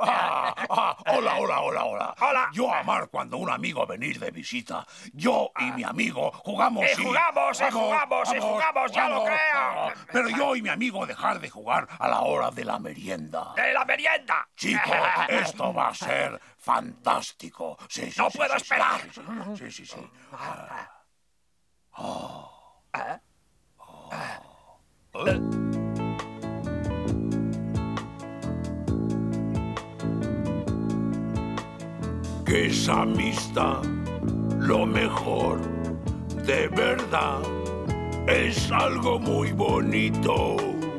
Hola, hola, hola, hola. Hola. Yo amar cuando un amigo venir de visita. Yo y mi amigo jugamos jugamos, ya lo creo. Pero yo y mi amigo dejar de jugar a la hora de la merienda. ¡De la merienda! Chico, esto va a ser fantástico. Sí, sí, No sí, puedo sí, esperar. Sí, sí, sí. Que es amistad lo mejor, de verdad, es algo muy bonito.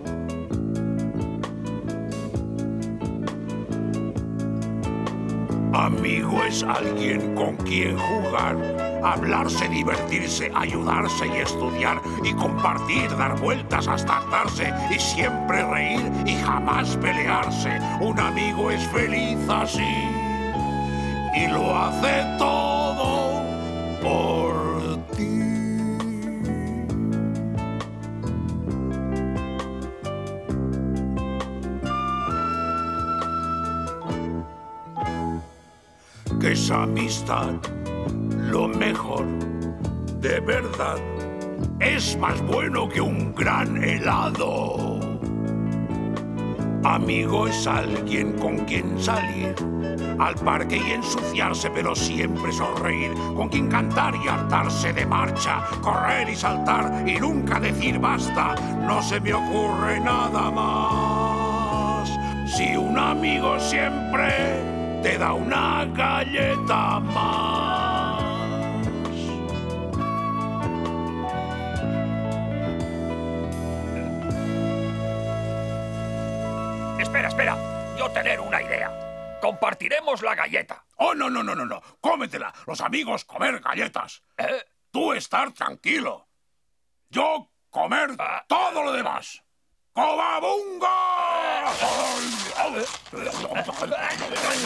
Amigo es alguien con quien jugar, hablarse, divertirse, ayudarse y estudiar y compartir, dar vueltas hasta hartarse y siempre reír y jamás pelearse. Un amigo es feliz así y lo hace todo por ti. Que es amistad lo mejor, de verdad, es más bueno que un gran helado. Amigo es alguien con quien salir al parque y ensuciarse, pero siempre sonreír, con quien cantar y hartarse de marcha, correr y saltar y nunca decir basta. No se me ocurre nada más. Si un amigo siempre te da una galleta más. Espera. Yo tener una idea. Compartiremos la galleta. Oh, no. Cómetela. Los amigos comer galletas. Tú estar tranquilo. Yo comer todo lo demás. ¡Cobabunga!